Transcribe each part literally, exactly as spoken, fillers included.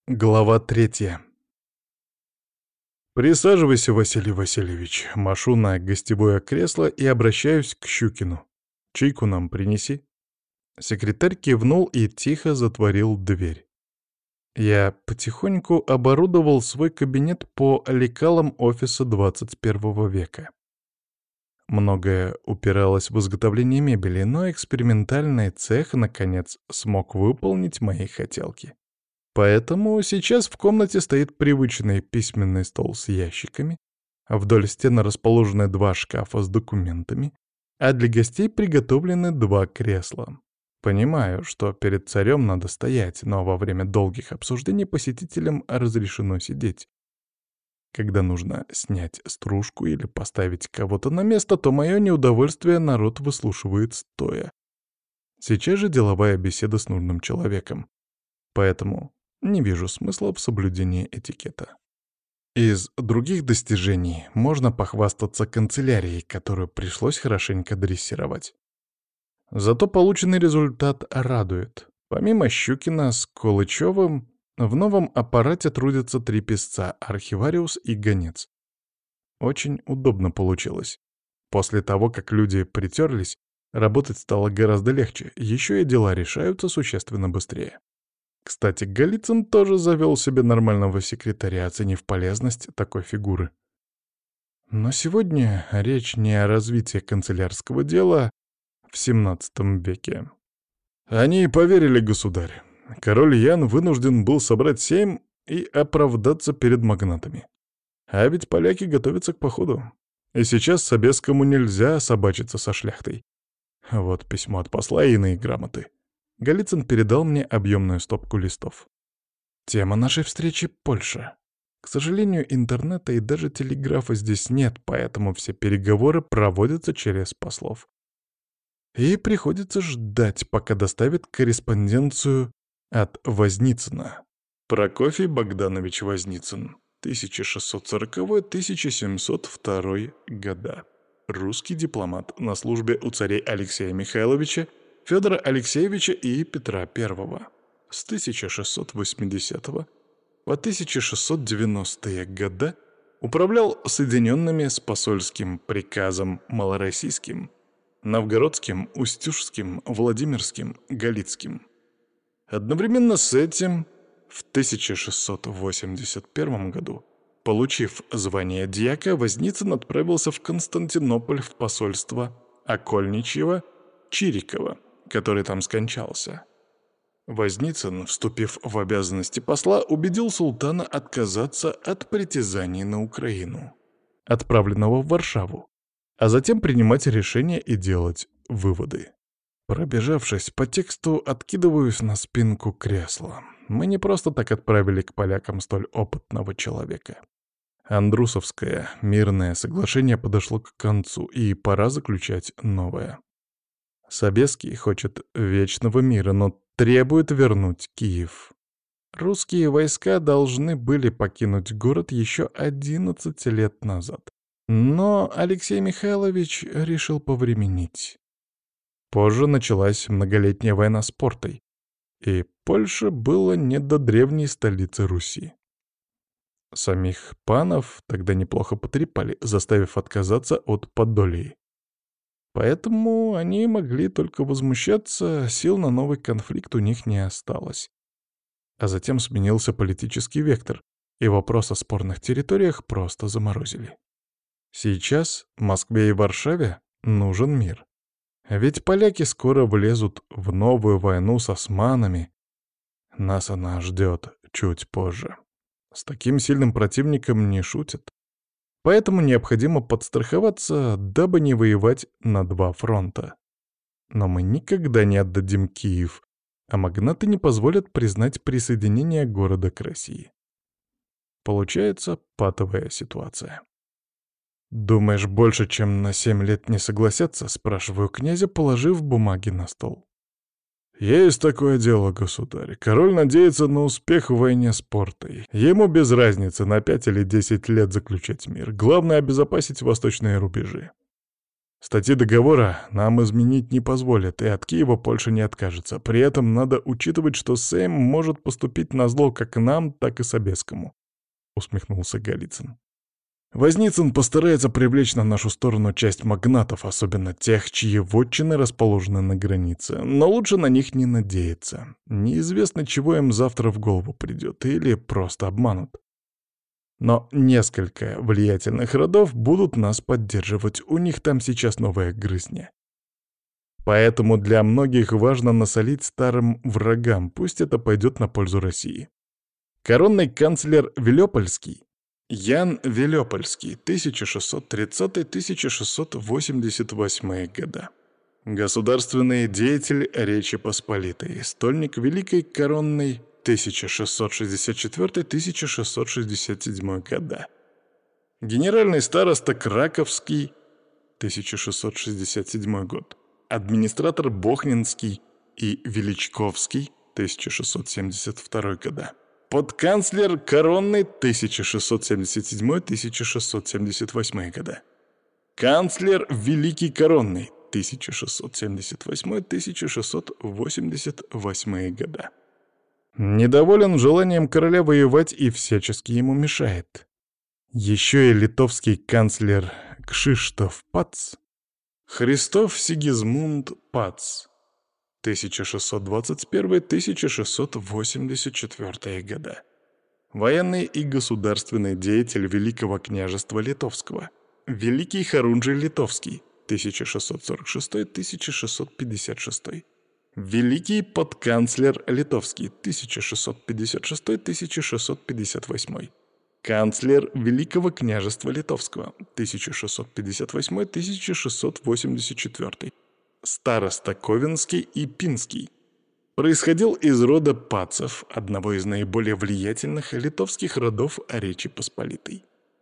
Глава третья. «Присаживайся, Василий Васильевич». Машу на гостевое кресло и обращаюсь к Щукину. «Чайку нам принеси». Секретарь кивнул и тихо затворил дверь. Я потихоньку оборудовал свой кабинет по лекалам офиса двадцать первого века. Многое упиралось в изготовление мебели, но экспериментальный цех, наконец, смог выполнить мои хотелки. Поэтому сейчас в комнате стоит привычный письменный стол с ящиками, а вдоль стены расположены два шкафа с документами, а для гостей приготовлены два кресла. Понимаю, что перед царем надо стоять, но во время долгих обсуждений посетителям разрешено сидеть. Когда нужно снять стружку или поставить кого-то на место, то мое неудовольствие народ выслушивает стоя. Сейчас же деловая беседа с нужным человеком. Поэтому не вижу смысла в соблюдении этикета. Из других достижений можно похвастаться канцелярией, которую пришлось хорошенько дрессировать. Зато полученный результат радует. Помимо Щукина с Колычевым, в новом аппарате трудятся три писца — архивариус и гонец. Очень удобно получилось. После того, как люди притерлись, работать стало гораздо легче, еще и дела решаются существенно быстрее. Кстати, Голицын тоже завел себе нормального секретаря, оценив полезность такой фигуры. Но сегодня речь не о развитии канцелярского дела в семнадцатом веке. Они и поверили, государь. Король Ян вынужден был собрать сейм и оправдаться перед магнатами. А ведь поляки готовятся к походу. И сейчас Собесскому нельзя собачиться со шляхтой. Вот письмо от посла и иные грамоты. Голицын передал мне объемную стопку листов. Тема нашей встречи — Польша. К сожалению, интернета и даже телеграфа здесь нет, поэтому все переговоры проводятся через послов. И приходится ждать, пока доставят корреспонденцию от Возницына. Прокофий Богданович Возницын, тысяча шестьсот сороковой — тысяча семьсот второй года. Русский дипломат на службе у царей Алексея Михайловича, Федора Алексеевича и Петра Первого. С тысяча шестьсот восьмидесятого по тысяча шестьсот девяностые года управлял соединенными с посольским приказом малороссийским, новгородским, устюжским, владимирским, галицким. Одновременно с этим в тысяча шестьсот восемьдесят первом году, получив звание дьяка, Возницын отправился в Константинополь в посольство окольничьего Чирикова, который там скончался. Возницын, вступив в обязанности посла, убедил султана отказаться от притязаний на Украину, отправленного в Варшаву, а затем принимать решения и делать выводы. Пробежавшись по тексту, откидываюсь на спинку кресла. Мы не просто так отправили к полякам столь опытного человека. Андрусовское мирное соглашение подошло к концу, и пора заключать новое. Собесский хочет вечного мира, но требует вернуть Киев. Русские войска должны были покинуть город еще одиннадцать лет назад. Но Алексей Михайлович решил повременить. Позже началась многолетняя война с Портой, и Польше было не до древней столицы Руси. Самих панов тогда неплохо потрепали, заставив отказаться от Подолии. Поэтому они могли только возмущаться, сил на новый конфликт у них не осталось. А затем сменился политический вектор, и вопрос о спорных территориях просто заморозили. Сейчас Москве и Варшаве нужен мир. Ведь поляки скоро влезут в новую войну с османами. Нас она ждет чуть позже. С таким сильным противником не шутят. Поэтому необходимо подстраховаться, дабы не воевать на два фронта. Но мы никогда не отдадим Киев, а магнаты не позволят признать присоединение города к России. Получается патовая ситуация. «Думаешь, больше, чем на семь лет не согласятся?» — спрашиваю князя, положив бумаги на стол. «Есть такое дело, государь. Король надеется на успех в войне с Портой. Ему без разницы, на пять или десять лет заключать мир. Главное — обезопасить восточные рубежи. Статьи договора нам изменить не позволят, и от Киева Польша не откажется. При этом надо учитывать, что Сейм может поступить назло как нам, так и Собескому», — усмехнулся Голицын. «Возницын постарается привлечь на нашу сторону часть магнатов, особенно тех, чьи вотчины расположены на границе, но лучше на них не надеяться. Неизвестно, чего им завтра в голову придет, или просто обманут. Но несколько влиятельных родов будут нас поддерживать, у них там сейчас новая грызня. Поэтому для многих важно насолить старым врагам, пусть это пойдет на пользу России. Коронный канцлер Велёпольский, Ян Велёпольский, тысяча шестьсот тридцатый — тысяча шестьсот восемьдесят восьмые года. Государственный деятель Речи Посполитой, стольник Великой Коронной тысяча шестьсот шестьдесят четвёртый — тысяча шестьсот шестьдесят седьмой года. Генеральный староста Краковский, тысяча шестьсот шестьдесят седьмой год. Администратор Бохнинский и Величковский, тысяча шестьсот семьдесят второй года. Подканцлер Коронный, тысяча шестьсот семьдесят седьмой — тысяча шестьсот семьдесят восьмой года. Канцлер Великий Коронный, тысяча шестьсот семьдесят восьмой — тысяча шестьсот восемьдесят восьмые года. Недоволен желанием короля воевать и всячески ему мешает. Еще и литовский канцлер Кшиштоф Пац, Христоф Сигизмунд Пац, тысяча шестьсот двадцать первый — тысяча шестьсот восемьдесят четвёртые года. Военный и государственный деятель Великого княжества Литовского. Великий Хорунжий Литовский, тысяча шестьсот сорок шестой — тысяча шестьсот пятьдесят шестой. Великий подканцлер Литовский, тысяча шестьсот пятьдесят шестой — тысяча шестьсот пятьдесят восьмой. Канцлер Великого княжества Литовского, тысяча шестьсот пятьдесят восьмой — тысяча шестьсот восемьдесят четвёртый. Староста Ковенский и Пинский. Происходил из рода Пацев, одного из наиболее влиятельных литовских родов Речи Посполитой.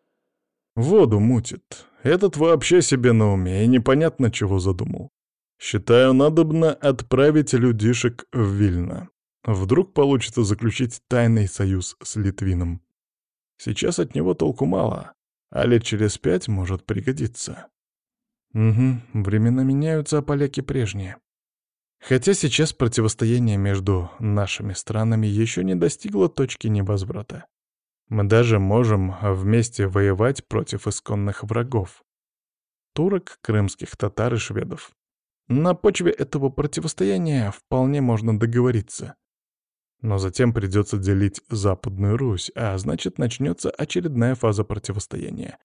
Воду мутит. Этот вообще себе на уме, и непонятно, чего задумал. Считаю, надобно отправить людишек в Вильно. Вдруг получится заключить тайный союз с Литвином. Сейчас от него толку мало, а лет через пять может пригодиться. Угу, времена меняются, а поляки прежние. Хотя сейчас противостояние между нашими странами еще не достигло точки невозврата. Мы даже можем вместе воевать против исконных врагов. Турок, крымских татар и шведов. На почве этого противостояния вполне можно договориться. Но затем придется делить Западную Русь, а значит, начнется очередная фаза противостояния.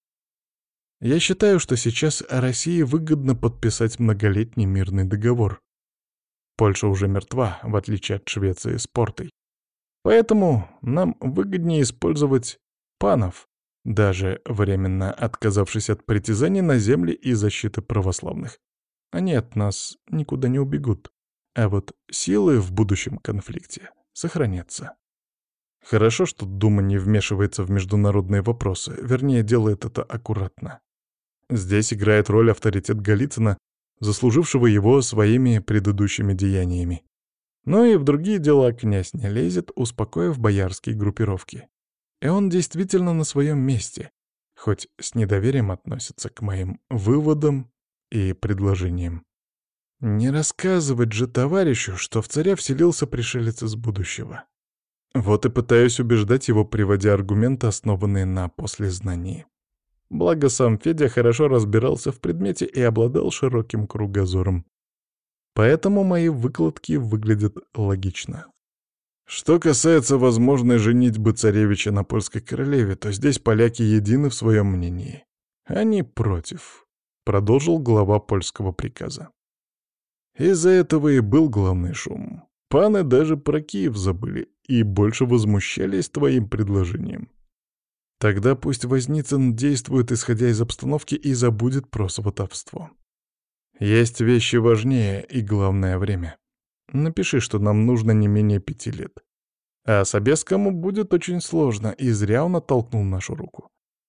Я считаю, что сейчас России выгодно подписать многолетний мирный договор. Польша уже мертва, в отличие от Швеции с Портой. Поэтому нам выгоднее использовать панов, даже временно отказавшись от притязаний на земли и защиты православных. Они от нас никуда не убегут, а вот силы в будущем конфликте сохранятся. Хорошо, что Дума не вмешивается в международные вопросы, вернее, делает это аккуратно. Здесь играет роль авторитет Голицына, заслужившего его своими предыдущими деяниями. Но и в другие дела князь не лезет, успокоив боярские группировки. И он действительно на своем месте, хоть с недоверием относится к моим выводам и предложениям. Не рассказывать же товарищу, что в царя вселился пришелец из будущего. Вот и пытаюсь убеждать его, приводя аргументы, основанные на послезнании. Благо сам Федя хорошо разбирался в предмете и обладал широким кругозором. Поэтому мои выкладки выглядят логично. Что касается возможной женитьбы царевича на польской королеве, то здесь поляки едины в своем мнении. Они против, продолжил глава польского приказа. Из-за этого и был главный шум. Паны даже про Киев забыли и больше возмущались твоим предложением. Тогда пусть Возницын действует, исходя из обстановки, и забудет про сватовство. Есть вещи важнее и, главное, время. Напиши, что нам нужно не менее пяти лет. А Собескому будет очень сложно, и зря он оттолкнул нашу руку.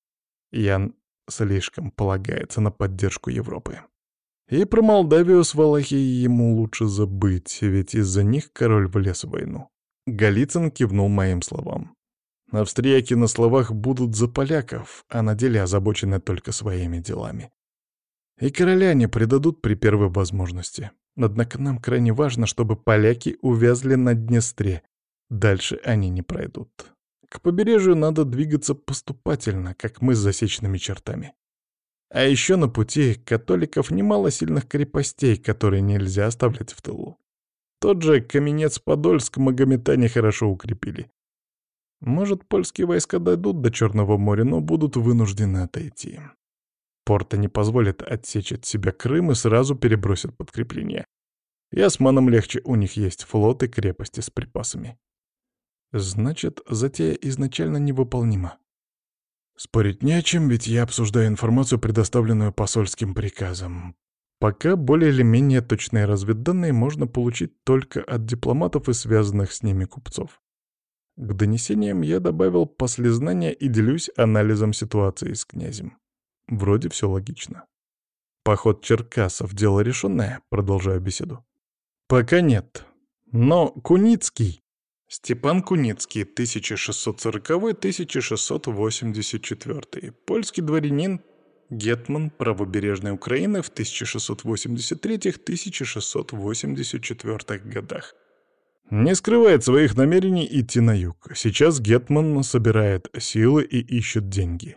Ян слишком полагается на поддержку Европы. И про Молдавию с Валахией ему лучше забыть, ведь из-за них король влез в войну. Голицын кивнул моим словам. Австрияки на словах будут за поляков, а на деле озабочены только своими делами. И короля не предадут при первой возможности. Однако нам крайне важно, чтобы поляки увязли на Днестре. Дальше они не пройдут. К побережью надо двигаться поступательно, как мы с засеченными чертами. А еще на пути католиков немало сильных крепостей, которые нельзя оставлять в тылу. Тот же Каменец-Подольск магометане хорошо укрепили. Может, польские войска дойдут до Черного моря, но будут вынуждены отойти. Порта не позволит отсечь от себя Крым и сразу перебросят подкрепление. И османам легче, у них есть флот и крепости с припасами. Значит, затея изначально невыполнима. Спорить не о чем, ведь я обсуждаю информацию, предоставленную посольским приказом. Пока более или менее точные разведданные можно получить только от дипломатов и связанных с ними купцов. К донесениям я добавил послезнания и делюсь анализом ситуации с князем. Вроде все логично. Поход черкасов — дело решенное, продолжаю беседу. Пока нет. Но Куницкий... Степан Куницкий, тысяча шестьсот сороковой — тысяча шестьсот восемьдесят четвёртый. Польский дворянин, гетман правобережной Украины в тысяча шестьсот восемьдесят третьем — тысяча шестьсот восемьдесят четвёртом годах. Не скрывает своих намерений идти на юг. Сейчас гетман собирает силы и ищет деньги.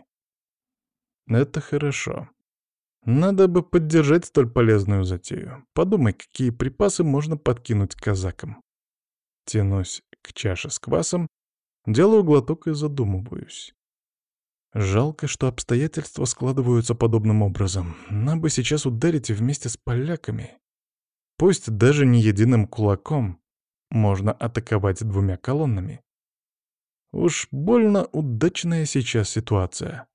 Это хорошо. Надо бы поддержать столь полезную затею. Подумай, какие припасы можно подкинуть казакам. Тянусь к чаше с квасом, делаю глоток и задумываюсь. Жалко, что обстоятельства складываются подобным образом. Нам бы сейчас ударить вместе с поляками. Пусть даже не единым кулаком, можно атаковать двумя колоннами. Уж больно удачная сейчас ситуация.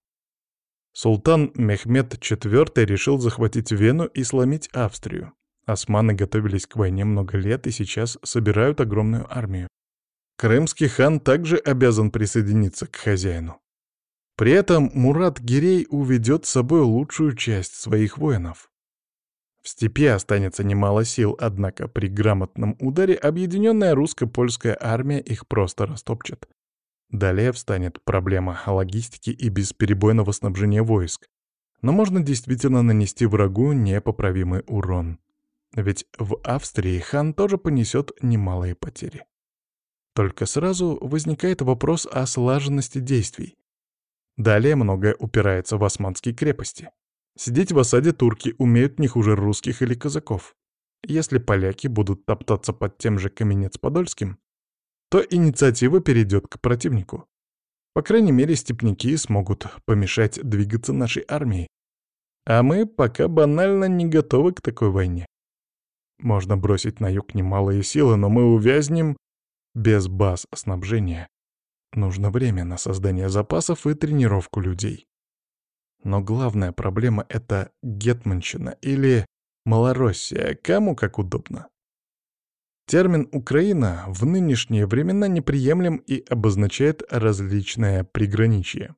Султан Мехмед четвёртый решил захватить Вену и сломить Австрию. Османы готовились к войне много лет и сейчас собирают огромную армию. Крымский хан также обязан присоединиться к хозяину. При этом Мурат Гирей уведет с собой лучшую часть своих воинов. В степи останется немало сил, однако при грамотном ударе объединенная русско-польская армия их просто растопчет. Далее встанет проблема логистики и бесперебойного снабжения войск. Но можно действительно нанести врагу непоправимый урон. Ведь в Австрии хан тоже понесет немалые потери. Только сразу возникает вопрос о слаженности действий. Далее многое упирается в османские крепости. Сидеть в осаде турки умеют не хуже русских или казаков. Если поляки будут топтаться под тем же Каменец-Подольским, то инициатива перейдет к противнику. По крайней мере, степняки смогут помешать двигаться нашей армии. А мы пока банально не готовы к такой войне. Можно бросить на юг немалые силы, но мы увязнем без баз снабжения. Нужно время на создание запасов и тренировку людей. Но главная проблема — это гетманщина или Малороссия, кому как удобно. Термин «Украина» в нынешние времена неприемлем и обозначает различное приграничье.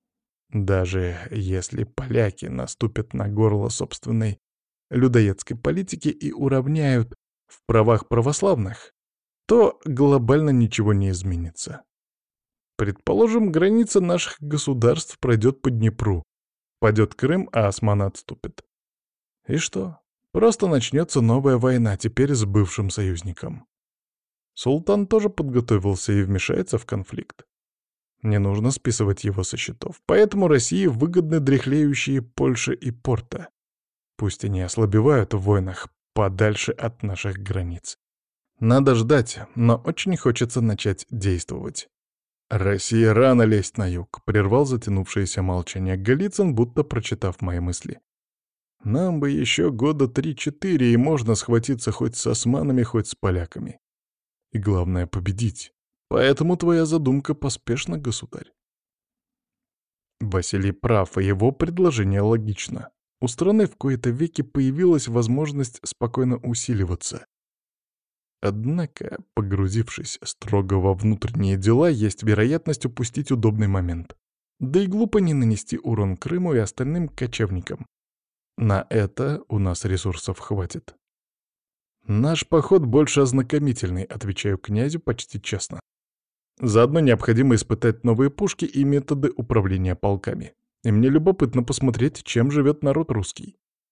Даже если поляки наступят на горло собственной людоедской политики и уравняют в правах православных, то глобально ничего не изменится. Предположим, граница наших государств пройдет по Днепру, падет Крым, а османы отступят. И что? Просто начнется новая война, теперь с бывшим союзником. Султан тоже подготовился и вмешается в конфликт. Не нужно списывать его со счетов, поэтому России выгодны дряхлеющие Польша и Порта. Пусть они ослабевают в войнах подальше от наших границ. Надо ждать, но очень хочется начать действовать. «Россия рано лезть на юг», — прервал затянувшееся молчание Голицын, будто прочитав мои мысли. «Нам бы еще года три-четыре, и можно схватиться хоть с османами, хоть с поляками. И главное — победить. Поэтому твоя задумка поспешна, государь». Василий прав, и его предложение логично. У страны в кои-то веки появилась возможность спокойно усиливаться. Однако, погрузившись строго во внутренние дела, есть вероятность упустить удобный момент. Да и глупо не нанести урон Крыму и остальным кочевникам. На это у нас ресурсов хватит. Наш поход больше ознакомительный, отвечаю князю почти честно. Заодно необходимо испытать новые пушки и методы управления полками. И мне любопытно посмотреть, чем живет народ русский.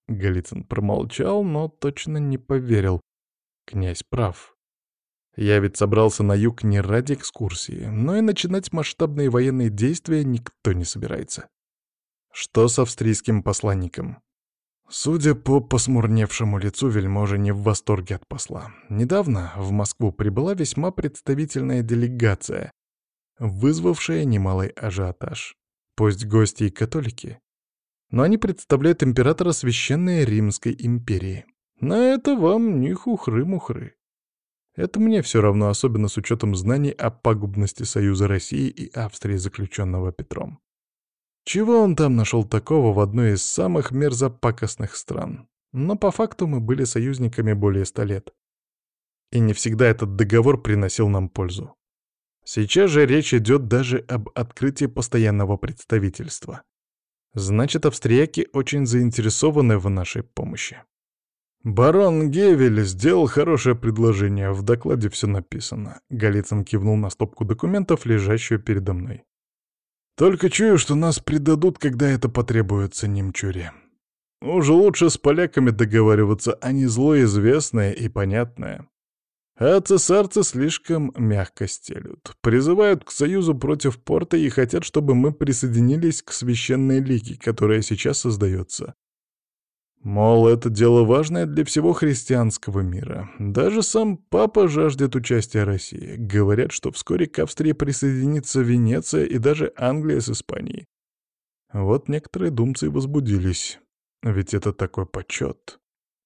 Голицын промолчал, но точно не поверил. Князь прав. Я ведь собрался на юг не ради экскурсии, но и начинать масштабные военные действия никто не собирается. Что с австрийским посланником? Судя по посмурневшему лицу, вельможа не в восторге от посла. Недавно в Москву прибыла весьма представительная делегация, вызвавшая немалый ажиотаж. Пусть гости и католики, но они представляют императора Священной Римской империи. На это вам не хухры-мухры. Это мне все равно, особенно с учетом знаний о пагубности союза России и Австрии, заключенного Петром. Чего он там нашел такого в одной из самых мерзопакостных стран? Но по факту мы были союзниками более ста лет. И не всегда этот договор приносил нам пользу. Сейчас же речь идет даже об открытии постоянного представительства. Значит, австрияки очень заинтересованы в нашей помощи. «Барон Гевель сделал хорошее предложение, в докладе все написано». Голицын кивнул на стопку документов, лежащую передо мной. «Только чую, что нас предадут, когда это потребуется немчуре. Уже лучше с поляками договариваться, они зло известное и понятное. А цесарцы слишком мягко стелют, призывают к союзу против порта и хотят, чтобы мы присоединились к священной лиге, которая сейчас создается. Мол, это дело важное для всего христианского мира. Даже сам папа жаждет участия России. Говорят, что вскоре к Австрии присоединится Венеция и даже Англия с Испанией. Вот некоторые думцы и возбудились. Ведь это такой почет.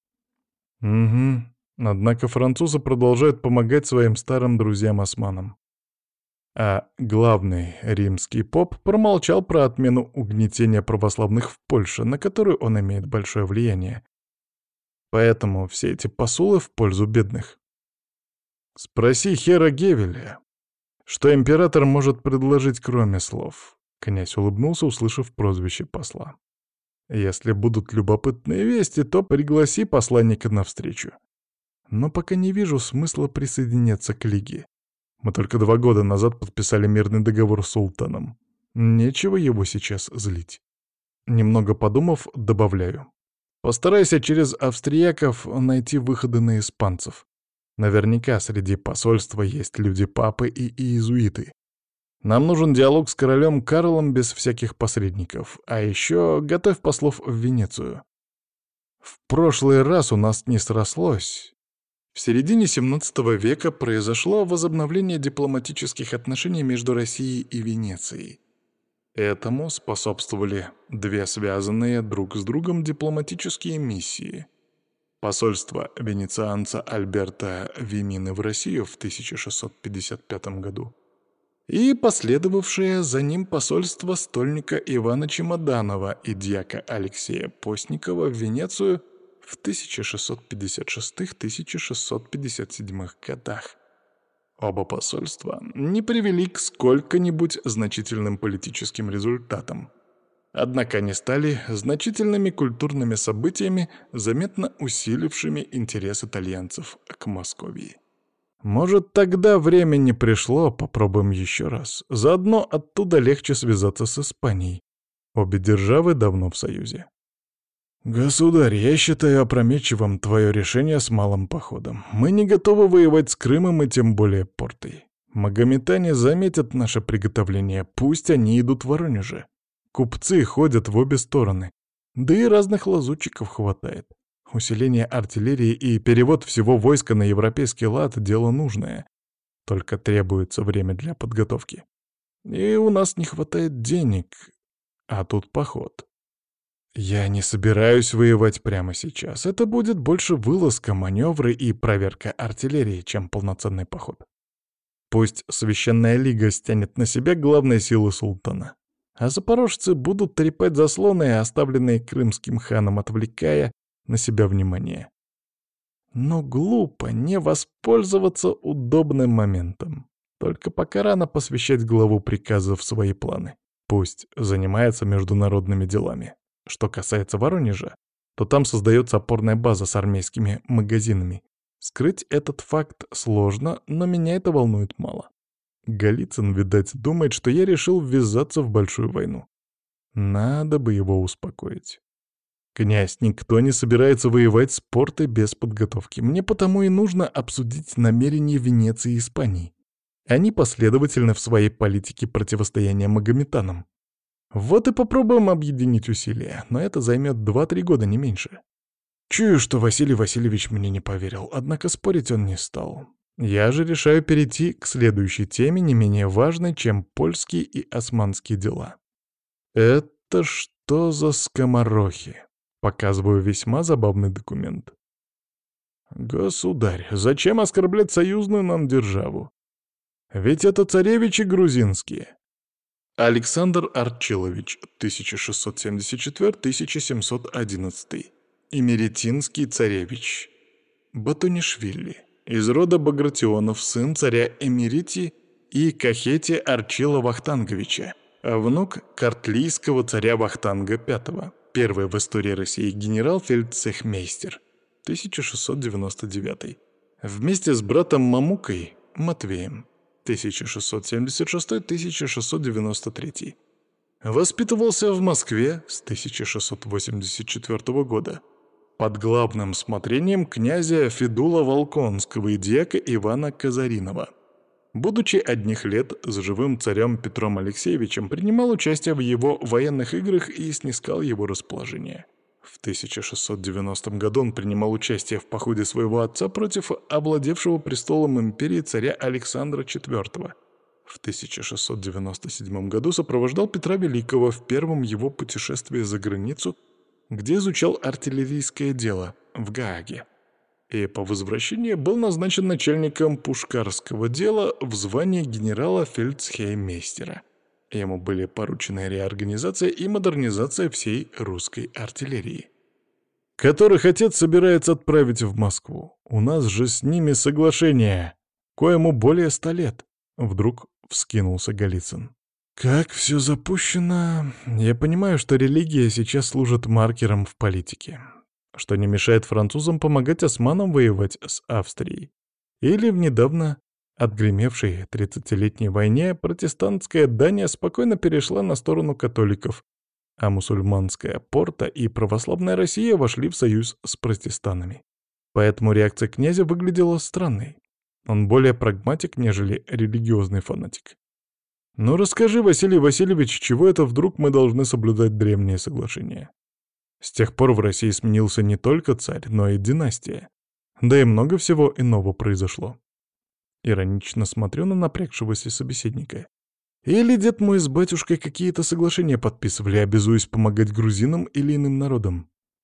Угу. Однако французы продолжают помогать своим старым друзьям-османам. А главный римский поп промолчал про отмену угнетения православных в Польше, на которую он имеет большое влияние. Поэтому все эти посулы в пользу бедных. Спроси Хера Гевеля, что император может предложить кроме слов. Князь улыбнулся, услышав прозвище посла. Если будут любопытные вести, то пригласи посланника навстречу. Но пока не вижу смысла присоединяться к лиге. Мы только два года назад подписали мирный договор с султаном. Нечего его сейчас злить. Немного подумав, добавляю. Постарайся через австрияков найти выходы на испанцев. Наверняка среди посольства есть люди папы и иезуиты. Нам нужен диалог с королем Карлом без всяких посредников. А еще готовь послов в Венецию. В прошлый раз у нас не срослось. В середине семнадцатого века произошло возобновление дипломатических отношений между Россией и Венецией. Этому способствовали две связанные друг с другом дипломатические миссии. Посольство венецианца Альберта Вимины в Россию в тысяча шестьсот пятьдесят пятом году и последовавшее за ним посольство стольника Ивана Чемоданова и дьяка Алексея Постникова в Венецию в тысяча шестьсот пятьдесят шестом — тысяча шестьсот пятьдесят седьмом годах. Оба посольства не привели к сколько-нибудь значительным политическим результатам. Однако они стали значительными культурными событиями, заметно усилившими интерес итальянцев к Московии. Может, тогда время не пришло, попробуем еще раз. Заодно оттуда легче связаться с Испанией. Обе державы давно в союзе. «Государь, я считаю опрометчивым твое решение с малым походом. Мы не готовы воевать с Крымом и тем более Портой. Магометане заметят наше приготовление, пусть они идут в Воронеже. Купцы ходят в обе стороны, да и разных лазутчиков хватает. Усиление артиллерии и перевод всего войска на европейский лад — дело нужное. Только требуется время для подготовки. И у нас не хватает денег, а тут поход». «Я не собираюсь воевать прямо сейчас. Это будет больше вылазка, маневры и проверка артиллерии, чем полноценный поход. Пусть Священная Лига стянет на себя главные силы султана, а запорожцы будут трепать заслоны, оставленные крымским ханом, отвлекая на себя внимание. Но глупо не воспользоваться удобным моментом. Только пока рано посвящать главу приказов в свои планы. Пусть занимается международными делами. Что касается Воронежа, то там создается опорная база с армейскими магазинами. Скрыть этот факт сложно, но меня это волнует мало. Голицын, видать, думает, что я решил ввязаться в большую войну. Надо бы его успокоить. Князь, никто не собирается воевать с Портой без подготовки. Мне потому и нужно обсудить намерения Венеции и Испании. Они последовательны в своей политике противостояния магометанам. Вот и попробуем объединить усилия, но это займет два-три года, не меньше. Чую, что Василий Васильевич мне не поверил, однако спорить он не стал. Я же решаю перейти к следующей теме, не менее важной, чем польские и османские дела. Это что за скоморохи? Показываю весьма забавный документ. Государь, зачем оскорблять союзную нам державу? Ведь это царевичи грузинские. Александр Арчилович, тысяча шестьсот семьдесят четвёртый — тысяча семьсот одиннадцатый. Имеретинский царевич. Батунишвили. Из рода Багратионов, сын царя Эмерити и Кахети Арчила Вахтанговича, внук картлийского царя Вахтанга пятого. Первый в истории России генерал-фельдцехмейстер, тысяча шестьсот девяносто девятый. Вместе с братом Мамукой, Матвеем, тысяча шестьсот семьдесят шестой — тысяча шестьсот девяносто третий. Воспитывался в Москве с тысяча шестьсот восемьдесят четвёртого года под главным смотрением князя Федула Волконского и дьяка Ивана Казаринова. Будучи одних лет с живым царем Петром Алексеевичем, принимал участие в его военных играх и снискал его расположение. В тысяча шестьсот девяностом году он принимал участие в походе своего отца против овладевшего престолом империи царя Александра четвёртого. В тысяча шестьсот девяносто седьмом году сопровождал Петра Великого в первом его путешествии за границу, где изучал артиллерийское дело в Гааге. И по возвращении был назначен начальником пушкарского дела в звании генерала-фельдцейхмейстера. Ему были поручены реорганизация и модернизация всей русской артиллерии, которых отец собирается отправить в Москву. У нас же с ними соглашение, коему более ста лет. Вдруг вскинулся Голицын. Как все запущено. Я понимаю, что религия сейчас служит маркером в политике, что не мешает французам помогать османам воевать с Австрией. Или в недавно отгремевшей тридцатилетней войне протестантская Дания спокойно перешла на сторону католиков, а мусульманская Порта и православная Россия вошли в союз с протестантами. Поэтому реакция князя выглядела странной. Он более прагматик, нежели религиозный фанатик. «Ну расскажи, Василий Васильевич, чего это вдруг мы должны соблюдать древние соглашения? С тех пор в России сменился не только царь, но и династия. Да и много всего иного произошло». Иронично смотрю на напрягшегося собеседника. Или дед мой с батюшкой какие-то соглашения подписывали, обязуясь помогать грузинам или иным народам?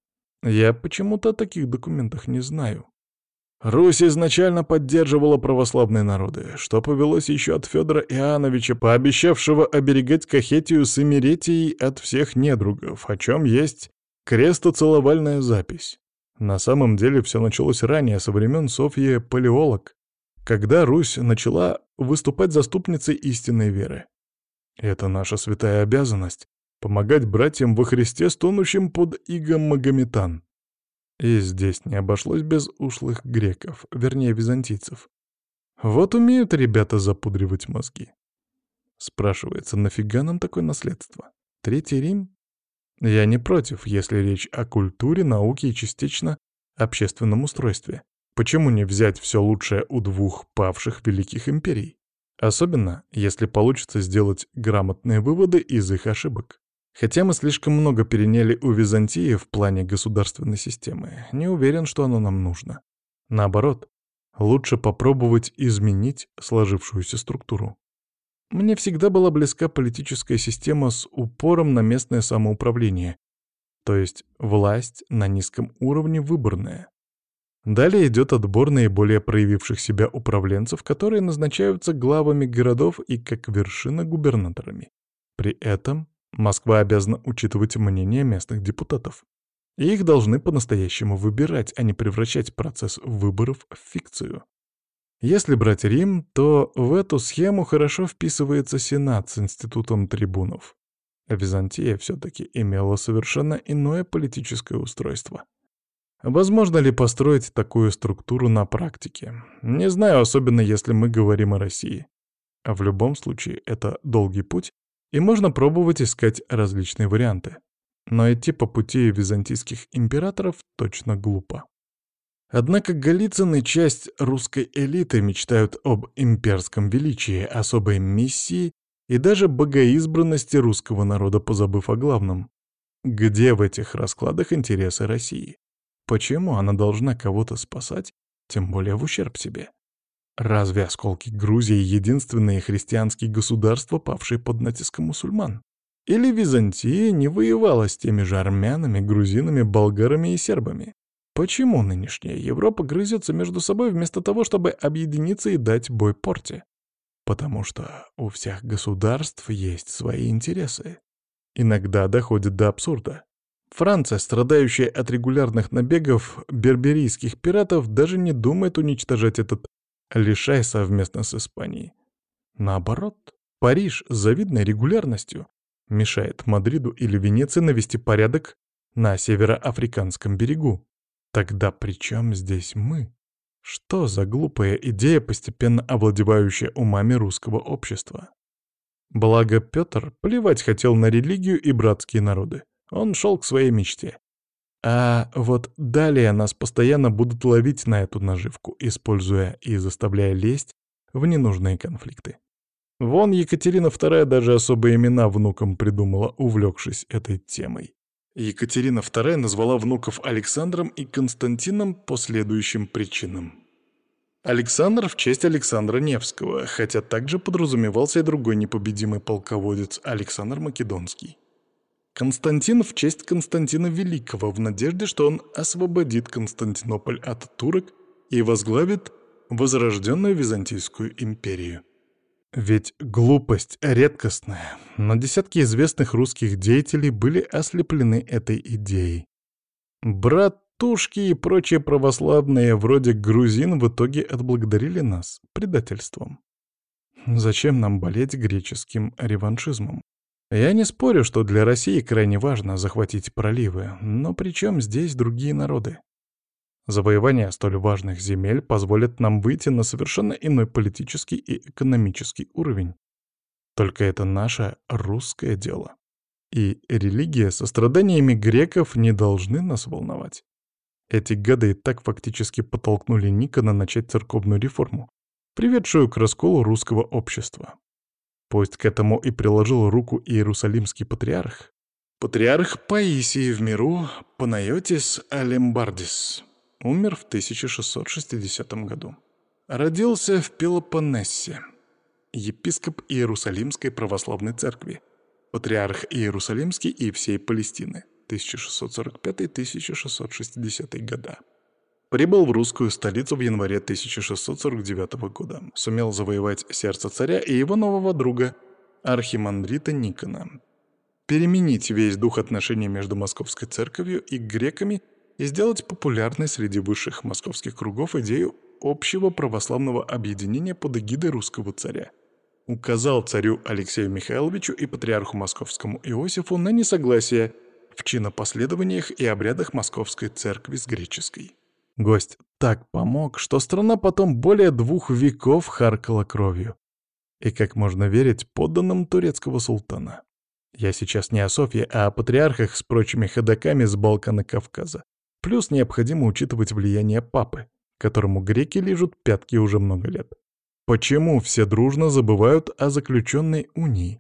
Я почему-то о таких документах не знаю. Русь изначально поддерживала православные народы, что повелось еще от Федора Иоанновича, пообещавшего оберегать Кахетию с Имеретией от всех недругов, о чем есть крестоцеловальная запись. На самом деле все началось ранее, со времен Софьи Палеолог, когда Русь начала выступать заступницей истинной веры. Это наша святая обязанность — помогать братьям во Христе, стонущим под игом магометан. И здесь не обошлось без ушлых греков, вернее, византийцев. Вот умеют ребята запудривать мозги. Спрашивается, нафига нам такое наследство? Третий Рим? Я не против, если речь о культуре, науке и частично общественном устройстве. Почему не взять все лучшее у двух павших великих империй? Особенно, если получится сделать грамотные выводы из их ошибок. Хотя мы слишком много переняли у Византии в плане государственной системы, не уверен, что оно нам нужно. Наоборот, лучше попробовать изменить сложившуюся структуру. Мне всегда была близка политическая система с упором на местное самоуправление, то есть власть на низком уровне выборная. Далее идет отбор наиболее проявивших себя управленцев, которые назначаются главами городов и как вершина губернаторами. При этом Москва обязана учитывать мнение местных депутатов. И их должны по-настоящему выбирать, а не превращать процесс выборов в фикцию. Если брать Рим, то в эту схему хорошо вписывается Сенат с институтом трибунов. А Византия все-таки имела совершенно иное политическое устройство. Возможно ли построить такую структуру на практике? Не знаю, особенно если мы говорим о России. А в любом случае, это долгий путь, и можно пробовать искать различные варианты. Но идти по пути византийских императоров точно глупо. Однако Голицын и часть русской элиты мечтают об имперском величии, особой миссии и даже богоизбранности русского народа, позабыв о главном. Где в этих раскладах интересы России? Почему она должна кого-то спасать, тем более в ущерб себе? Разве осколки Грузии — единственные христианские государства, павшие под натиском мусульман? Или Византия не воевала с теми же армянами, грузинами, болгарами и сербами? Почему нынешняя Европа грызется между собой вместо того, чтобы объединиться и дать бой Порте? Потому что у всех государств есть свои интересы. Иногда доходит до абсурда. Франция, страдающая от регулярных набегов берберийских пиратов, даже не думает уничтожать этот лишай совместно с Испанией. Наоборот, Париж с завидной регулярностью мешает Мадриду или Венеции навести порядок на североафриканском берегу. Тогда при чем здесь мы? Что за глупая идея, постепенно овладевающая умами русского общества? Благо Петр плевать хотел на религию и братские народы. Он шел к своей мечте. А вот далее нас постоянно будут ловить на эту наживку, используя и заставляя лезть в ненужные конфликты. Вон Екатерина вторая даже особые имена внукам придумала, увлекшись этой темой. Екатерина вторая назвала внуков Александром и Константином по следующим причинам. Александр в честь Александра Невского, хотя также подразумевался и другой непобедимый полководец Александр Македонский. Константин в честь Константина Великого, в надежде, что он освободит Константинополь от турок и возглавит возрожденную Византийскую империю. Ведь глупость редкостная, но десятки известных русских деятелей были ослеплены этой идеей. Братушки и прочие православные, вроде грузин, в итоге отблагодарили нас предательством. Зачем нам болеть греческим реваншизмом? Я не спорю, что для России крайне важно захватить проливы, но при чем здесь другие народы? Завоевание столь важных земель позволит нам выйти на совершенно иной политический и экономический уровень. Только это наше русское дело. И религия со страданиями греков не должны нас волновать. Эти гады и так фактически подтолкнули Никона начать церковную реформу, приведшую к расколу русского общества. Пусть к этому и приложил руку иерусалимский патриарх. Патриарх Паисий в миру Панайотис Алембардис умер в тысяча шестьсот шестидесятом году. Родился в Пелопоннесе. Епископ Иерусалимской православной церкви. Патриарх Иерусалимский и всей Палестины. тысяча шестьсот сорок пятый — тысяча шестьсот шестидесятый года. Прибыл в русскую столицу в январе тысяча шестьсот сорок девятого года. Сумел завоевать сердце царя и его нового друга, архимандрита Никона. Переменить весь дух отношений между московской церковью и греками и сделать популярной среди высших московских кругов идею общего православного объединения под эгидой русского царя. Указал царю Алексею Михайловичу и патриарху московскому Иосифу на несогласие в чинопоследованиях и обрядах московской церкви с греческой. Гость так помог, что страна потом более двух веков харкала кровью. И, как можно верить, подданным турецкого султана. Я сейчас не о Софье, а о патриархах с прочими ходоками с Балкана Кавказа. Плюс необходимо учитывать влияние папы, которому греки лижут пятки уже много лет. Почему все дружно забывают о заключенной унии?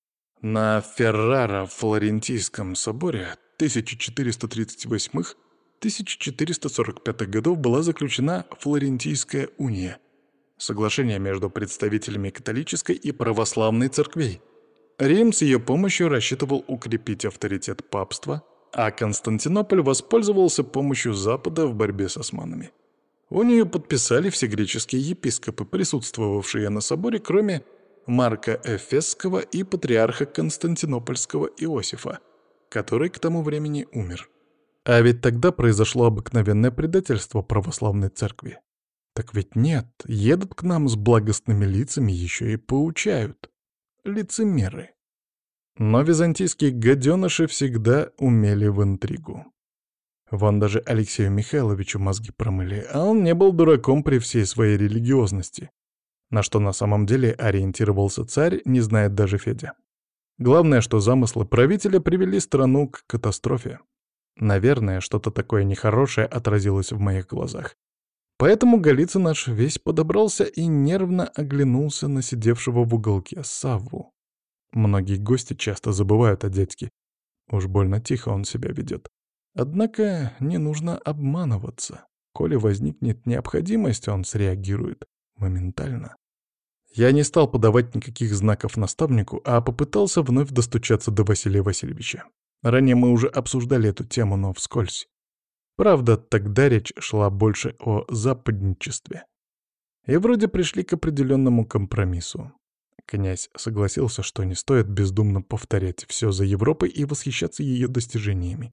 На Феррара-Флорентийском соборе тысяча четыреста тридцать восьмого — тысяча четыреста сорок пятого годов была заключена Флорентийская уния, соглашение между представителями католической и православной церквей. Рим с ее помощью рассчитывал укрепить авторитет папства, а Константинополь воспользовался помощью Запада в борьбе с османами. Унию подписали все греческие епископы, присутствовавшие на соборе, кроме Марка Эфесского и патриарха Константинопольского Иосифа, который к тому времени умер. А ведь тогда произошло обыкновенное предательство православной церкви. Так ведь нет, едут к нам с благостными лицами, еще и поучают. Лицемеры. Но византийские гаденыши всегда умели в интригу. Вон даже Алексею Михайловичу мозги промыли, а он не был дураком при всей своей религиозности. На что на самом деле ориентировался царь, не знает даже Федя. Главное, что замыслы правителя привели страну к катастрофе. Наверное, что-то такое нехорошее отразилось в моих глазах. Поэтому Голицын наш весь подобрался и нервно оглянулся на сидевшего в уголке Савву. Многие гости часто забывают о дядьке. Уж больно тихо он себя ведет. Однако не нужно обманываться. Коли возникнет необходимость, он среагирует моментально. Я не стал подавать никаких знаков наставнику, а попытался вновь достучаться до Василия Васильевича. Ранее мы уже обсуждали эту тему, но вскользь. Правда, тогда речь шла больше о западничестве. И вроде пришли к определенному компромиссу. Князь согласился, что не стоит бездумно повторять все за Европой и восхищаться ее достижениями.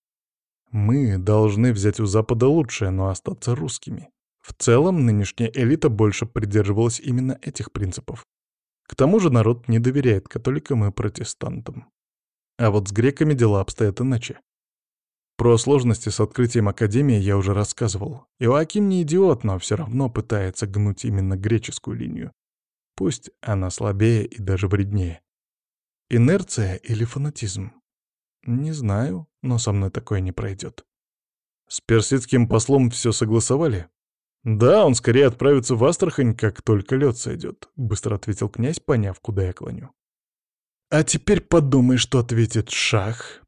Мы должны взять у Запада лучшее, но остаться русскими. В целом, нынешняя элита больше придерживалась именно этих принципов. К тому же народ не доверяет католикам и протестантам. А вот с греками дела обстоят иначе. Про сложности с открытием академии я уже рассказывал. Иоаким не идиот, но все равно пытается гнуть именно греческую линию. Пусть она слабее и даже вреднее. Инерция или фанатизм? Не знаю, но со мной такое не пройдет. С персидским послом все согласовали? Да, он скорее отправится в Астрахань, как только лед сойдет, быстро ответил князь, поняв, куда я клоню. А теперь подумай, что ответит шах.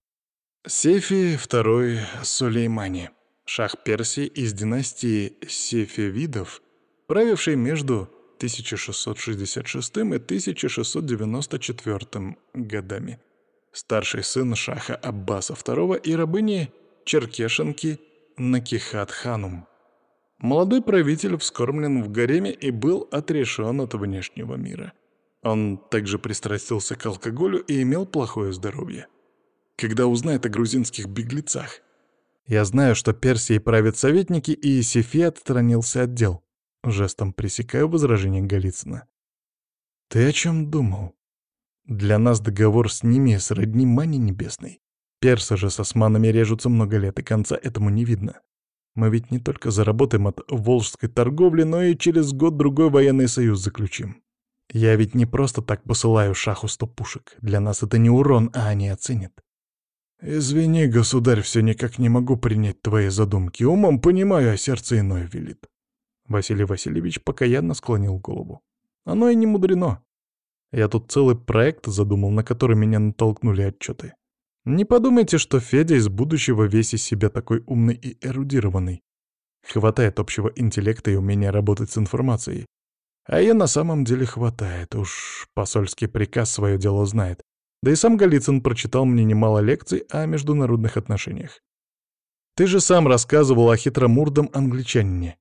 Сефи второй Сулеймани, шах Персии из династии сефевидов, правивший между тысяча шестьсот шестьдесят шестым и тысяча шестьсот девяносто четвёртым годами. Старший сын шаха Аббаса второго и рабыни Черкешенки Накихат-ханум. Молодой правитель вскормлен в гареме и был отрешен от внешнего мира. Он также пристрастился к алкоголю и имел плохое здоровье. Когда узнает о грузинских беглецах? Я знаю, что Персией правят советники, и Сефи отстранился от дел. Жестом пресекаю возражение Голицына. Ты о чем думал? Для нас договор с ними сродни мане небесной. Персы же с османами режутся много лет, и конца этому не видно. Мы ведь не только заработаем от волжской торговли, но и через год-другой военный союз заключим. Я ведь не просто так посылаю шаху сто пушек. Для нас это не урон, а они оценят. «Извини, государь, все никак не могу принять твои задумки. Умом понимаю, а сердце иное велит». Василий Васильевич покаянно склонил голову. Оно и не мудрено. Я тут целый проект задумал, на который меня натолкнули отчеты. Не подумайте, что Федя из будущего весь из себя такой умный и эрудированный. Хватает общего интеллекта и умения работать с информацией. А ее на самом деле хватает. Уж посольский приказ свое дело знает. Да и сам Голицын прочитал мне немало лекций о международных отношениях. Ты же сам рассказывал о хитромурдом англичанине.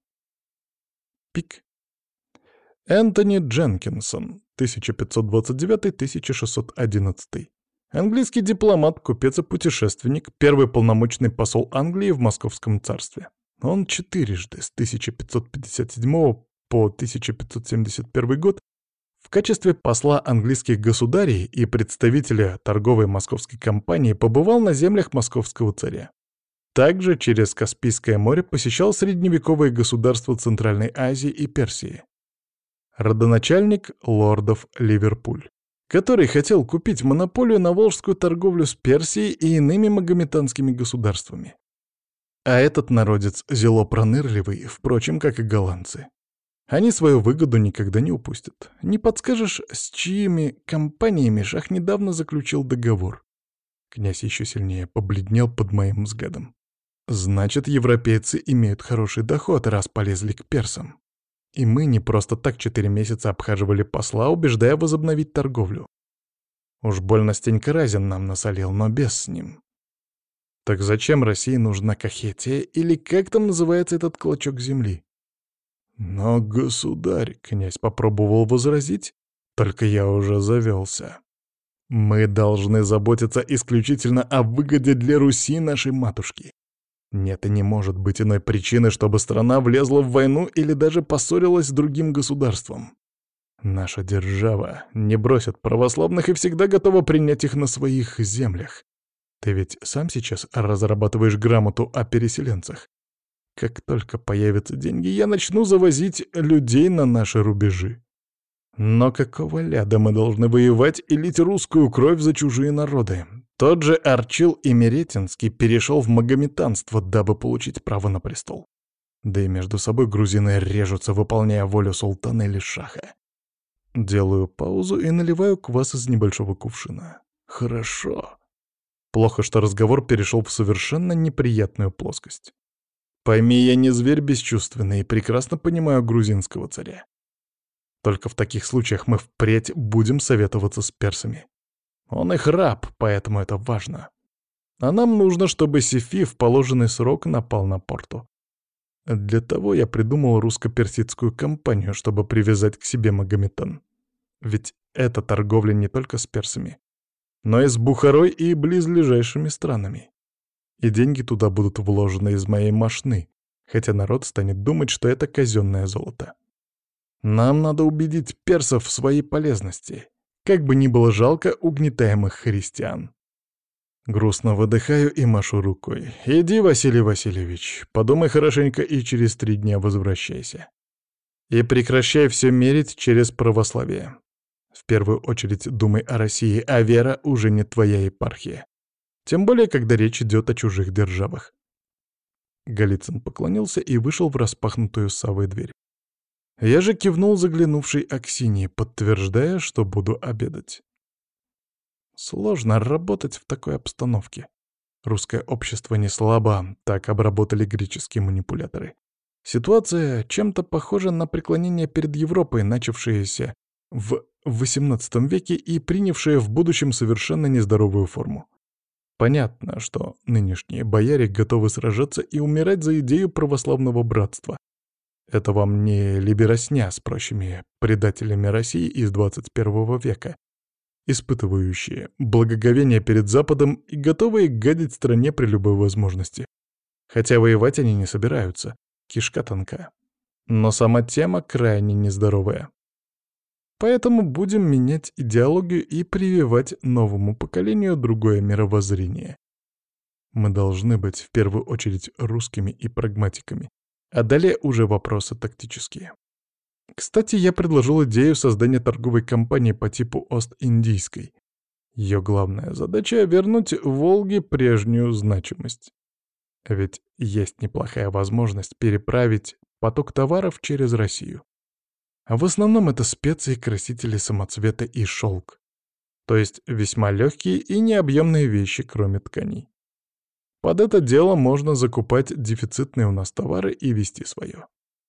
Пик. Энтони Дженкинсон, тысяча пятьсот двадцать девятый — тысяча шестьсот одиннадцатый. Английский дипломат, купец и путешественник, первый полномочный посол Англии в Московском царстве. Он четырежды, с тысяча пятьсот пятьдесят седьмого по тысяча пятьсот семьдесят первый год, в качестве посла английских государей и представителя торговой московской компании побывал на землях московского царя. Также через Каспийское море посещал средневековые государства Центральной Азии и Персии. Родоначальник лордов Ливерпуль, который хотел купить монополию на волжскую торговлю с Персией и иными магометанскими государствами. А этот народец зело пронырливый, впрочем, как и голландцы. Они свою выгоду никогда не упустят. Не подскажешь, с чьими компаниями шах недавно заключил договор? Князь еще сильнее побледнел под моим взглядом. Значит, европейцы имеют хороший доход, раз полезли к персам. И мы не просто так четыре месяца обхаживали посла, убеждая возобновить торговлю. Уж больно Стенька Разин нам насолил, но без с ним. Так зачем России нужна Кахетия, или как там называется этот клочок земли? Но, государь, князь попробовал возразить, только я уже завелся. Мы должны заботиться исключительно о выгоде для Руси нашей матушки. Нет и не может быть иной причины, чтобы страна влезла в войну или даже поссорилась с другим государством. Наша держава не бросит православных и всегда готова принять их на своих землях. Ты ведь сам сейчас разрабатываешь грамоту о переселенцах. Как только появятся деньги, я начну завозить людей на наши рубежи. Но какого ляда мы должны воевать и лить русскую кровь за чужие народы? Тот же Арчил Имеретинский перешел в магометанство, дабы получить право на престол. Да и между собой грузины режутся, выполняя волю султана или шаха. Делаю паузу и наливаю квас из небольшого кувшина. Хорошо. Плохо, что разговор перешел в совершенно неприятную плоскость. Пойми, я не зверь бесчувственный и прекрасно понимаю грузинского царя. Только в таких случаях мы впредь будем советоваться с персами. Он их раб, поэтому это важно. А нам нужно, чтобы Сефи в положенный срок напал на порту. Для того я придумал русско-персидскую компанию, чтобы привязать к себе Магометан. Ведь это торговля не только с персами, но и с Бухарой и близлежащими странами. И деньги туда будут вложены из моей мошны, хотя народ станет думать, что это казенное золото. Нам надо убедить персов в своей полезности, как бы ни было жалко угнетаемых христиан. Грустно выдыхаю и машу рукой. Иди, Василий Васильевич, подумай хорошенько и через три дня возвращайся. И прекращай все мерить через православие. В первую очередь думай о России, а вера уже не твоя епархия. Тем более, когда речь идет о чужих державах. Голицын поклонился и вышел в распахнутую Саввой дверь. Я же кивнул заглянувшей Аксиньи, подтверждая, что буду обедать. Сложно работать в такой обстановке. Русское общество не слабо, так обработали греческие манипуляторы. Ситуация чем-то похожа на преклонение перед Европой, начавшееся в восемнадцатом веке и принявшее в будущем совершенно нездоровую форму. Понятно, что нынешние бояре готовы сражаться и умирать за идею православного братства. Это вам не либерасня с прочими предателями России из двадцать первого века, испытывающие благоговение перед Западом и готовые гадить стране при любой возможности. Хотя воевать они не собираются, кишка тонка. Но сама тема крайне нездоровая. Поэтому будем менять идеологию и прививать новому поколению другое мировоззрение. Мы должны быть в первую очередь русскими и прагматиками, а далее уже вопросы тактические. Кстати, я предложил идею создания торговой компании по типу Ост-Индийской. Ее главная задача — вернуть Волге прежнюю значимость. Ведь есть неплохая возможность переправить поток товаров через Россию. А в основном это специи, красители, самоцветы и шелк. То есть весьма легкие и необъемные вещи, кроме тканей. Под это дело можно закупать дефицитные у нас товары и вести свое.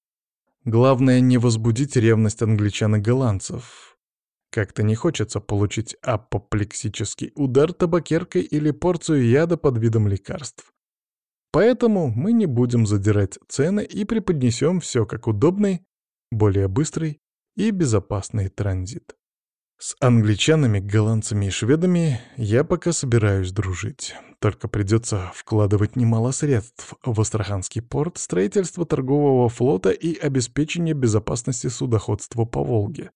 Главное не возбудить ревность англичан и голландцев. Как-то не хочется получить апоплексический удар табакеркой или порцию яда под видом лекарств. Поэтому мы не будем задирать цены и преподнесем все как удобный, более быстрый и безопасный транзит. С англичанами, голландцами и шведами я пока собираюсь дружить. Только придется вкладывать немало средств в Астраханский порт, строительство торгового флота и обеспечение безопасности судоходства по Волге.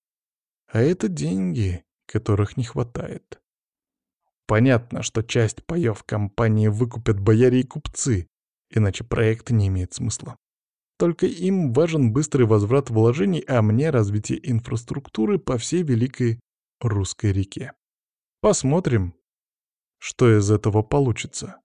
А это деньги, которых не хватает. Понятно, что часть паёв компании выкупят бояре и купцы, иначе проект не имеет смысла. Только им важен быстрый возврат вложений, а мне развитие инфраструктуры по всей великой русской реке. Посмотрим, что из этого получится.